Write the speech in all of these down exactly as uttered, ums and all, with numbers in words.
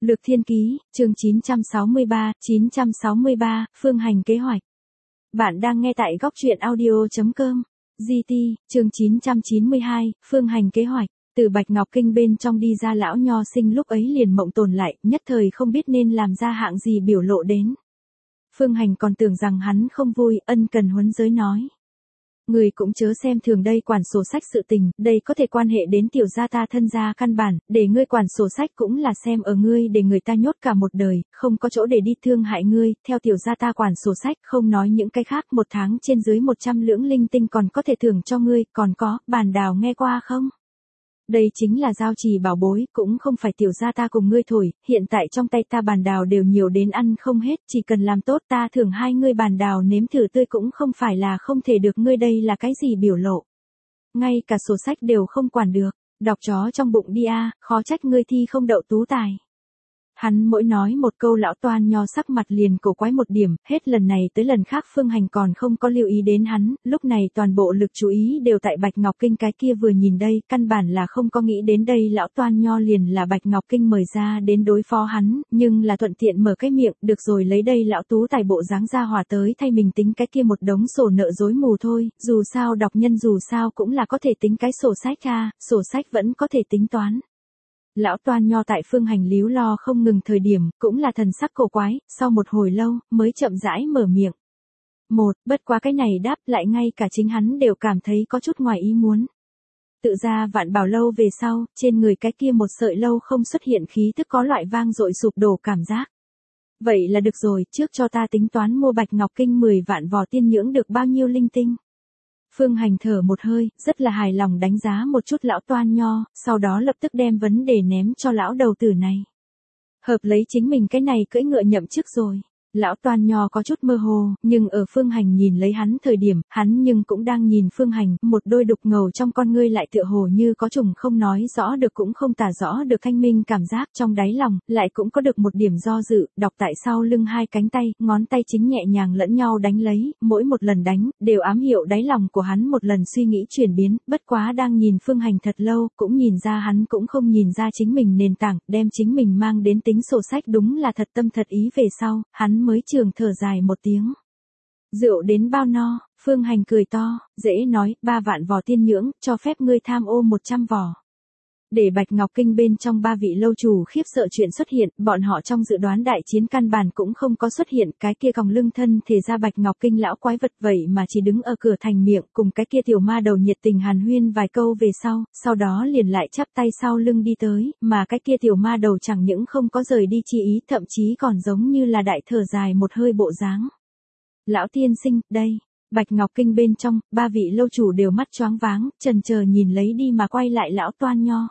Lược Thiên Ký, chương chín trăm sáu mươi ba, chín trăm sáu mươi ba, Phương Hành kế hoạch. Bạn đang nghe tại góc truyện audio.com. giê tê, chương chín trăm chín mươi hai, Phương Hành kế hoạch. Từ Bạch Ngọc Kinh bên trong đi ra lão nho sinh lúc ấy liền mộng tồn lại, nhất thời không biết nên làm ra hạng gì biểu lộ đến. Phương Hành còn tưởng rằng hắn không vui, ân cần huấn giới nói. Người cũng chớ xem thường đây quản sổ sách sự tình, đây có thể quan hệ đến tiểu gia ta thân gia căn bản, để ngươi quản sổ sách cũng là xem ở ngươi để người ta nhốt cả một đời, không có chỗ để đi thương hại ngươi, theo tiểu gia ta quản sổ sách, không nói những cái khác, một tháng trên dưới một trăm lưỡng linh tinh còn có thể thưởng cho ngươi, còn có, bàn đào nghe qua không? Đây chính là giao trì bảo bối, cũng không phải tiểu gia ta cùng ngươi thổi, hiện tại trong tay ta bàn đào đều nhiều đến ăn không hết, chỉ cần làm tốt ta thưởng hai ngươi bàn đào nếm thử tươi cũng không phải là không thể được, ngươi đây là cái gì biểu lộ. Ngay cả sổ sách đều không quản được, đọc chó trong bụng đi a, khó trách ngươi thi không đậu tú tài. Hắn mỗi nói một câu lão toan nho sắc mặt liền cổ quái một điểm, hết lần này tới lần khác Phương Hành còn không có lưu ý đến hắn, lúc này toàn bộ lực chú ý đều tại Bạch Ngọc Kinh, cái kia vừa nhìn đây, căn bản là không có nghĩ đến đây lão toan nho liền là Bạch Ngọc Kinh mời ra đến đối phó hắn, nhưng là thuận tiện mở cái miệng, được rồi lấy đây lão tú tài bộ dáng ra hòa tới thay mình tính cái kia một đống sổ nợ rối mù thôi, dù sao đọc nhân dù sao cũng là có thể tính cái sổ sách a, sổ sách vẫn có thể tính toán. Lão toan nho tại Phương Hành líu lo không ngừng thời điểm, cũng là thần sắc cổ quái, sau một hồi lâu, mới chậm rãi mở miệng. Một, bất quá cái này đáp lại ngay cả chính hắn đều cảm thấy có chút ngoài ý muốn. Tự ra vạn bảo lâu về sau, trên người cái kia một sợi lâu không xuất hiện khí tức có loại vang dội sụp đổ cảm giác. Vậy là được rồi, trước cho ta tính toán mua Bạch Ngọc Kinh mười vạn vò tiên nhưỡng được bao nhiêu linh tinh. Phương Hành thở một hơi, rất là hài lòng đánh giá một chút lão toan nho, sau đó lập tức đem vấn đề ném cho lão đầu tử này. Hợp lấy chính mình cái này cưỡi ngựa nhậm chức rồi. Lão toan nho có chút mơ hồ, nhưng ở Phương Hành nhìn lấy hắn thời điểm, hắn nhưng cũng đang nhìn Phương Hành, một đôi đục ngầu trong con ngươi lại tựa hồ như có trùng không nói rõ được cũng không tả rõ được thanh minh cảm giác trong đáy lòng, lại cũng có được một điểm do dự, đọc tại sau lưng hai cánh tay, ngón tay chính nhẹ nhàng lẫn nhau đánh lấy, mỗi một lần đánh, đều ám hiệu đáy lòng của hắn một lần suy nghĩ chuyển biến, bất quá đang nhìn Phương Hành thật lâu, cũng nhìn ra hắn cũng không nhìn ra chính mình nền tảng, đem chính mình mang đến tính sổ sách đúng là thật tâm thật ý về sau, hắn mới trường thở dài một tiếng. Rượu đến bao no, Phương Hành cười to, dễ nói, ba vạn vò tiên nhưỡng, cho phép ngươi tham ô một trăm vò. Để Bạch Ngọc Kinh bên trong ba vị lâu chủ khiếp sợ chuyện xuất hiện, bọn họ trong dự đoán đại chiến căn bản cũng không có xuất hiện, cái kia còng lưng thân thể ra Bạch Ngọc Kinh lão quái vật vậy mà chỉ đứng ở cửa thành miệng, cùng cái kia tiểu ma đầu nhiệt tình hàn huyên vài câu về sau, sau đó liền lại chắp tay sau lưng đi tới, mà cái kia tiểu ma đầu chẳng những không có rời đi chi ý, thậm chí còn giống như là đại thở dài một hơi bộ dáng. Lão tiên sinh, đây. Bạch Ngọc Kinh bên trong, ba vị lâu chủ đều mắt choáng váng, chần chờ nhìn lấy đi mà quay lại lão toan nho.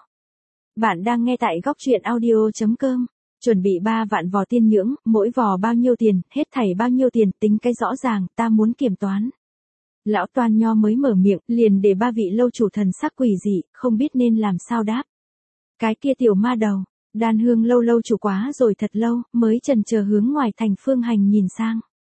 Bạn đang nghe tại góc truyện audio.com. Chuẩn bị ba vạn vò tiên nhưỡng, mỗi vò bao nhiêu tiền, hết thảy bao nhiêu tiền, tính cái rõ ràng, ta muốn kiểm toán. Lão toan nho mới mở miệng, liền để ba vị lâu chủ thần sắc quỷ dị, không biết nên làm sao đáp. Cái kia tiểu ma đầu, Đan Hương lâu lâu chủ quá rồi thật lâu, mới chần chờ hướng ngoài thành Phương Hành nhìn sang.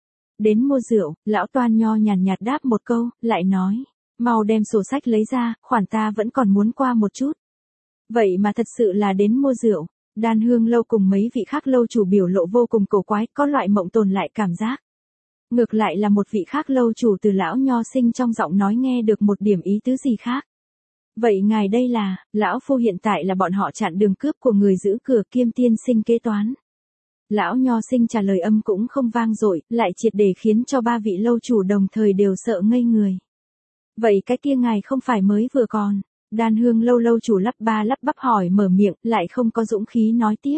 Đến mua rượu, lão toan nho nhàn nhạt đáp một câu, lại nói, mau đem sổ sách lấy ra, khoản ta vẫn còn muốn qua một chút. Vậy mà thật sự là đến mua rượu, Đan Hương lâu cùng mấy vị khác lâu chủ biểu lộ vô cùng cổ quái, có loại mộng tồn lại cảm giác. Ngược lại là một vị khác lâu chủ từ lão nho sinh trong giọng nói nghe được một điểm ý tứ gì khác. Vậy ngài đây là, lão phu hiện tại là bọn họ chặn đường cướp của người giữ cửa kiêm tiên sinh kế toán. Lão nho sinh trả lời âm cũng không vang dội, lại triệt để khiến cho ba vị lâu chủ đồng thời đều sợ ngây người. Vậy cái kia ngài không phải mới vừa còn. Đan Hương lâu lâu chủ lắp ba lắp bắp hỏi mở miệng, lại không có dũng khí nói tiếp.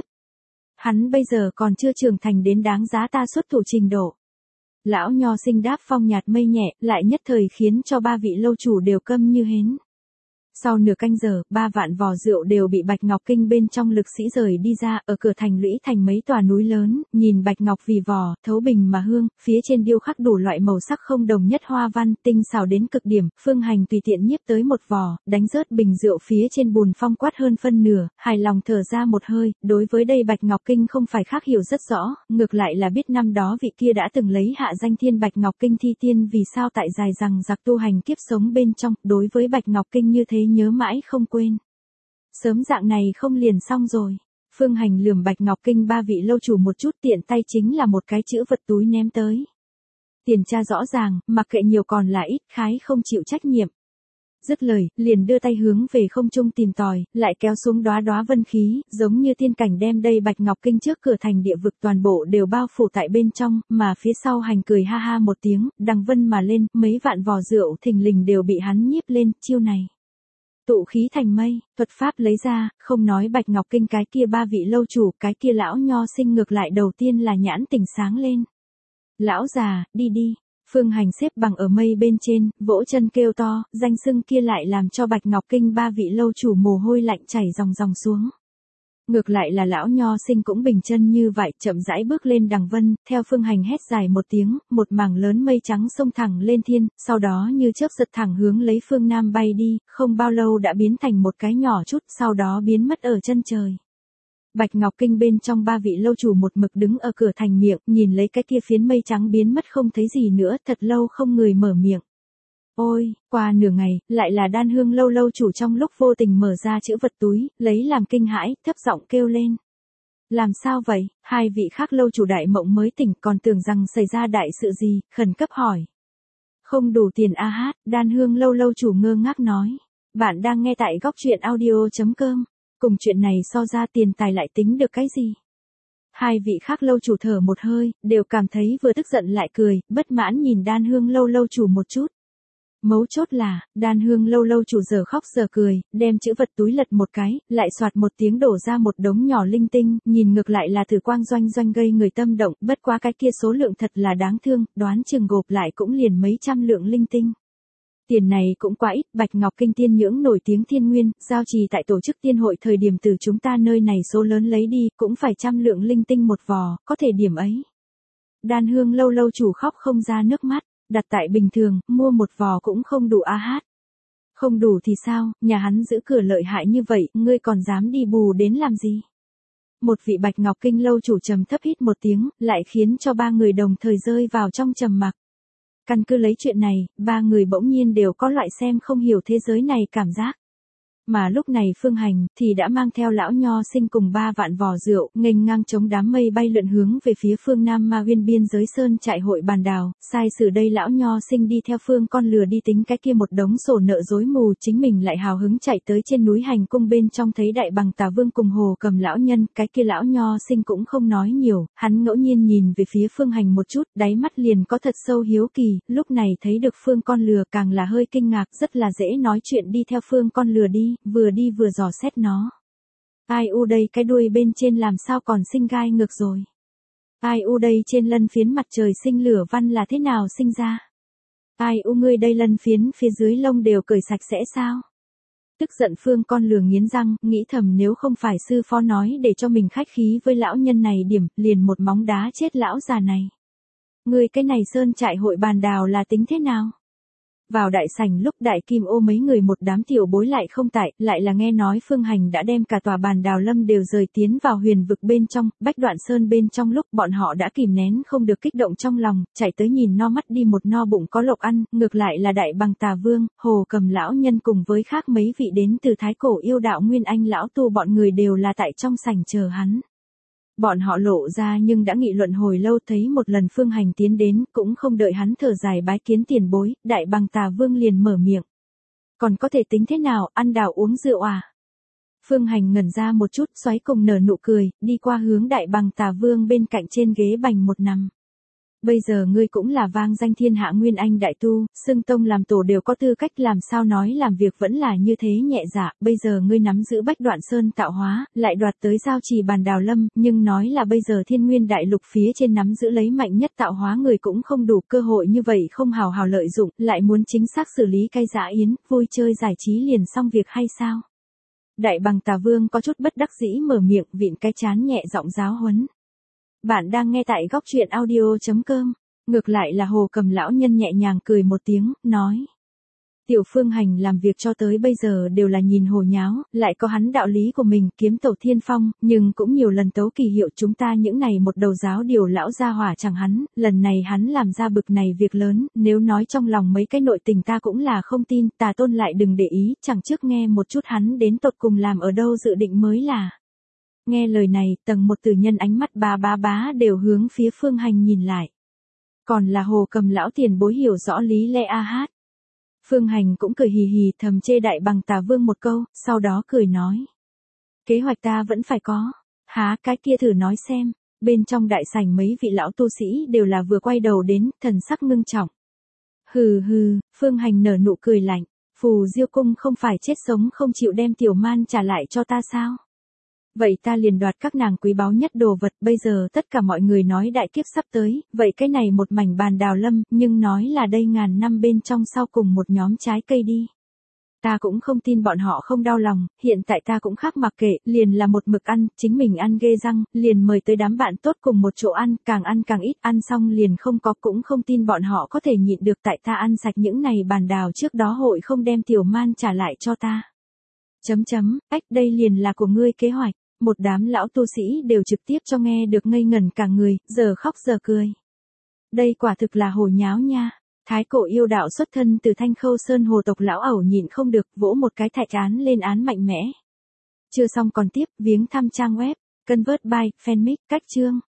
Hắn bây giờ còn chưa trưởng thành đến đáng giá ta xuất thủ trình độ. Lão nho sinh đáp phong nhạt mây nhẹ, lại nhất thời khiến cho ba vị lâu chủ đều câm như hến. Sau nửa canh giờ, ba vạn vò rượu đều bị Bạch Ngọc Kinh bên trong lực sĩ rời đi ra, ở cửa thành lũy thành mấy tòa núi lớn, nhìn Bạch Ngọc vì vò, thấu bình mà hương, phía trên điêu khắc đủ loại màu sắc không đồng nhất hoa văn, tinh xảo đến cực điểm, Phương Hành tùy tiện nhiếp tới một vò, đánh rớt bình rượu phía trên bùn phong quát hơn phân nửa, hài lòng thở ra một hơi, đối với đây Bạch Ngọc Kinh không phải khác hiểu rất rõ, ngược lại là biết năm đó vị kia đã từng lấy hạ danh thiên Bạch Ngọc Kinh thi tiên vì sao tại dài rằng giặc tu hành kiếp sống bên trong, đối với Bạch Ngọc Kinh như thế nhớ mãi không quên. Sớm dạng này không liền xong rồi. Phương Hành lườm Bạch Ngọc Kinh ba vị lâu chủ một chút, tiện tay chính là một cái chữ vật túi ném tới. Tiền tra rõ ràng, mặc kệ nhiều còn là ít, khái không chịu trách nhiệm. Dứt lời, liền đưa tay hướng về không trung tìm tòi, lại kéo xuống đóa đóa vân khí, giống như tiên cảnh đem đây Bạch Ngọc Kinh trước cửa thành địa vực toàn bộ đều bao phủ tại bên trong, mà phía sau Hành cười ha ha một tiếng, đằng vân mà lên, mấy vạn vò rượu thình lình đều bị hắn nhiếp lên, chiêu này. Tụ khí thành mây, thuật pháp lấy ra, không nói Bạch Ngọc Kinh cái kia ba vị lâu chủ, cái kia lão nho sinh ngược lại đầu tiên là nhãn tỉnh sáng lên. Lão già, đi đi. Phương Hành xếp bằng ở mây bên trên, vỗ chân kêu to, danh xưng kia lại làm cho Bạch Ngọc Kinh ba vị lâu chủ mồ hôi lạnh chảy ròng ròng xuống. Ngược lại là lão nho sinh cũng bình chân như vậy, chậm rãi bước lên đằng vân, theo Phương Hành hét dài một tiếng, một mảng lớn mây trắng xông thẳng lên thiên, sau đó như chớp giật thẳng hướng lấy phương nam bay đi, không bao lâu đã biến thành một cái nhỏ chút, sau đó biến mất ở chân trời. Bạch Ngọc Kinh bên trong ba vị lâu chủ một mực đứng ở cửa thành miệng, nhìn lấy cái kia phiến mây trắng biến mất không thấy gì nữa, thật lâu không người mở miệng. Ôi, qua nửa ngày, lại là Đan Hương lâu lâu chủ trong lúc vô tình mở ra chữ vật túi, lấy làm kinh hãi, thấp giọng kêu lên. Làm sao vậy? Hai vị khác lâu chủ đại mộng mới tỉnh, còn tưởng rằng xảy ra đại sự gì, khẩn cấp hỏi. Không đủ tiền a hát, Đan Hương lâu lâu chủ ngơ ngác nói. Bạn đang nghe tại góc truyện audio chấm com. Cùng chuyện này so ra tiền tài lại tính được cái gì? Hai vị khác lâu chủ thở một hơi, đều cảm thấy vừa tức giận lại cười, bất mãn nhìn Đan Hương lâu lâu chủ một chút. Mấu chốt là, Đan Hương lâu lâu chủ giờ khóc giờ cười, đem chữ vật túi lật một cái, lại soạt một tiếng đổ ra một đống nhỏ linh tinh, nhìn ngược lại là thử quang doanh doanh gây người tâm động, bất quá cái kia số lượng thật là đáng thương, đoán chừng gộp lại cũng liền mấy trăm lượng linh tinh. Tiền này cũng quá ít, Bạch Ngọc Kinh tiên nhưỡng nổi tiếng thiên nguyên, giao trì tại tổ chức tiên hội thời điểm từ chúng ta nơi này số lớn lấy đi, cũng phải trăm lượng linh tinh một vò, có thể điểm ấy. Đan Hương lâu lâu chủ khóc không ra nước mắt, đặt tại bình thường, mua một vò cũng không đủ a hát. Không đủ thì sao, nhà hắn giữ cửa lợi hại như vậy, ngươi còn dám đi bù đến làm gì? Một vị Bạch Ngọc Kinh lâu chủ trầm thấp hít một tiếng, lại khiến cho ba người đồng thời rơi vào trong trầm mặc. Căn cứ lấy chuyện này, ba người bỗng nhiên đều có loại xem không hiểu thế giới này cảm giác. Mà lúc này Phương Hành thì đã mang theo lão nho sinh cùng ba vạn vò rượu, nghênh ngang chống đám mây bay lượn hướng về phía phương Nam Ma Uyên biên giới sơn trại hội bàn đào, sai sử đây lão nho sinh đi theo phương con lừa đi tính cái kia một đống sổ nợ rối mù, chính mình lại hào hứng chạy tới trên núi hành cung bên trong thấy đại bằng Tà Vương cùng Hồ Cầm lão nhân, cái kia lão nho sinh cũng không nói nhiều, hắn ngẫu nhiên nhìn về phía Phương Hành một chút, đáy mắt liền có thật sâu hiếu kỳ, lúc này thấy được phương con lừa càng là hơi kinh ngạc, rất là dễ nói chuyện đi theo phương con lừa đi, vừa đi vừa dò xét nó. Ai u đây cái đuôi bên trên làm sao còn sinh gai ngược rồi. Ai u đây trên lân phiến mặt trời sinh lửa văn là thế nào sinh ra. Ai u ngươi đây lân phiến phía dưới lông đều cởi sạch sẽ sao. Tức giận phương con lừa nghiến răng, nghĩ thầm nếu không phải sư phó nói để cho mình khách khí với lão nhân này điểm, liền một móng đá chết lão già này. Ngươi cái này sơn trại hội bàn đào là tính thế nào? Vào đại sảnh lúc đại kim ô mấy người một đám tiểu bối lại không tại, lại là nghe nói Phương Hành đã đem cả tòa bàn đào lâm đều rời tiến vào huyền vực bên trong, Bách Đoạn Sơn bên trong lúc bọn họ đã kìm nén không được kích động trong lòng, chạy tới nhìn no mắt đi một no bụng có lộc ăn, ngược lại là đại bằng Tà Vương, Hồ Cầm lão nhân cùng với khác mấy vị đến từ thái cổ yêu đạo Nguyên Anh lão tu bọn người đều là tại trong sảnh chờ hắn. Bọn họ lộ ra nhưng đã nghị luận hồi lâu, thấy một lần Phương Hành tiến đến, cũng không đợi hắn thở dài bái kiến tiền bối, đại bằng Tà Vương liền mở miệng. Còn có thể tính thế nào, ăn đào uống rượu à? Phương Hành ngẩn ra một chút, xoáy cùng nở nụ cười, đi qua hướng đại bằng Tà Vương bên cạnh trên ghế bành một nằm. Bây giờ ngươi cũng là vang danh thiên hạ Nguyên Anh đại tu, xưng tông làm tổ đều có tư cách, làm sao nói làm việc vẫn là như thế nhẹ dạ, bây giờ ngươi nắm giữ Bách Đoạn Sơn tạo hóa, lại đoạt tới giao trì bàn đào lâm, nhưng nói là bây giờ thiên nguyên đại lục phía trên nắm giữ lấy mạnh nhất tạo hóa người cũng không đủ, cơ hội như vậy không hào hào lợi dụng, lại muốn chính xác xử lý cây dã yến, vui chơi giải trí liền xong việc hay sao? Đại bằng Tà Vương có chút bất đắc dĩ mở miệng, vịn cái chán nhẹ giọng giáo huấn. Bạn đang nghe tại góc truyện audio chấm com. Ngược lại là Hồ Cầm lão nhân nhẹ nhàng cười một tiếng, nói. Tiểu Phương Hành làm việc cho tới bây giờ đều là nhìn hồ nháo, lại có hắn đạo lý của mình, kiếm tẩu thiên phong, nhưng cũng nhiều lần tấu kỳ hiệu chúng ta những này một đầu giáo điều lão gia hỏa chẳng hắn, lần này hắn làm ra bực này việc lớn, nếu nói trong lòng mấy cái nội tình ta cũng là không tin, Tà Tôn lại đừng để ý, chẳng trước nghe một chút hắn đến tột cùng làm ở đâu dự định mới là. Nghe lời này, tầng một tử nhân ánh mắt bá bá bá đều hướng phía Phương Hành nhìn lại. Còn là Hồ Cầm lão tiền bối hiểu rõ lý lẽ a hát. Phương Hành cũng cười hì hì thầm chê đại bằng Tà Vương một câu, sau đó cười nói. Kế hoạch ta vẫn phải có. Há cái kia thử nói xem. Bên trong đại sảnh mấy vị lão tu sĩ đều là vừa quay đầu đến, thần sắc ngưng trọng. Hừ hừ, Phương Hành nở nụ cười lạnh. Phù Diêu Cung không phải chết sống không chịu đem tiểu man trả lại cho ta sao? Vậy ta liền đoạt các nàng quý báu nhất đồ vật, bây giờ tất cả mọi người nói đại kiếp sắp tới, vậy cái này một mảnh bàn đào lâm, nhưng nói là đây ngàn năm bên trong sau cùng một nhóm trái cây đi. Ta cũng không tin bọn họ không đau lòng, hiện tại ta cũng khác mặc kệ, liền là một mực ăn, chính mình ăn ghê răng, liền mời tới đám bạn tốt cùng một chỗ ăn, càng ăn càng ít, ăn xong liền không có, cũng không tin bọn họ có thể nhịn được tại ta ăn sạch những này bàn đào trước đó hội không đem tiểu man trả lại cho ta. Chấm chấm, ách đây liền là của ngươi kế hoạch. Một đám lão tu sĩ đều trực tiếp cho nghe được ngây ngẩn cả người, giờ khóc giờ cười. Đây quả thực là hồ nháo nha. Thái cổ yêu đạo xuất thân từ Thanh Khâu Sơn hồ tộc lão ẩu nhịn không được, vỗ một cái thạch án lên án mạnh mẽ. Chưa xong còn tiếp, viếng thăm trang web, Convert by Fanmic, cách chương.